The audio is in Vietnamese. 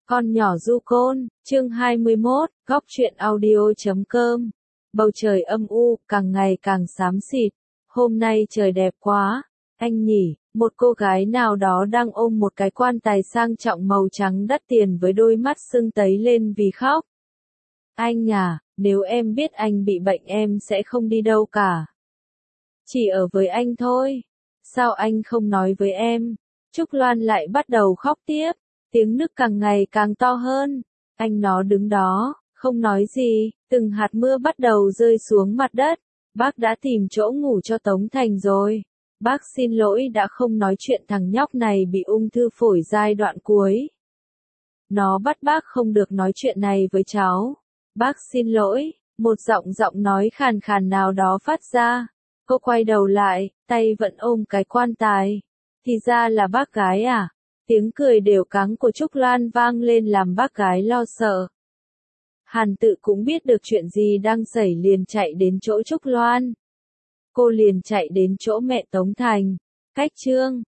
Con nhỏ du côn, chương 21, góc truyện audio.com. Bầu trời âm u, càng ngày càng xám xịt. Hôm nay trời đẹp quá, anh nhỉ, một cô gái nào đó đang ôm một cái quan tài sang trọng màu trắng đắt tiền với đôi mắt sưng tấy lên vì khóc. Anh à, nếu em biết anh bị bệnh em sẽ không đi đâu cả. Chỉ ở với anh thôi. Sao anh không nói với em? Trúc Loan lại bắt đầu khóc tiếp. Tiếng nức càng ngày càng to hơn. Anh nó đứng đó, không nói gì, từng hạt mưa bắt đầu rơi xuống mặt đất. Bác đã tìm chỗ ngủ cho Tống Thành rồi. Bác xin lỗi đã không nói chuyện thằng nhóc này bị ung thư phổi giai đoạn cuối. Nó bắt bác không được nói chuyện này với cháu. Bác xin lỗi, một giọng nói khàn khàn nào đó phát ra. Cô quay đầu lại, tay vẫn ôm cái quan tài. Thì ra là bác gái à? Tiếng cười đều cắng của Trúc Loan vang lên làm bác gái lo sợ. Hàn Tự cũng biết được chuyện gì đang xảy liền chạy đến chỗ Trúc Loan. Cô liền chạy đến chỗ mẹ Tống Thành. Cách Trương,